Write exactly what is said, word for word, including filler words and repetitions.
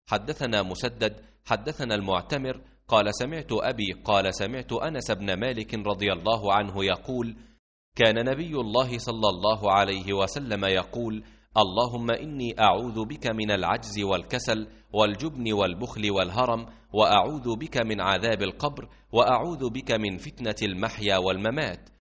حدثنا مسدد حدثنا المعتمر قال سمعت أبي قال سمعت أنس بن مالك رضي الله عنه يقول: كان نبي الله صلى الله عليه وسلم يقول: اللهم إني أعوذ بك من العجز والكسل والجبن والبخل والهرم، وأعوذ بك من عذاب القبر، وأعوذ بك من فتنة المحيا والممات.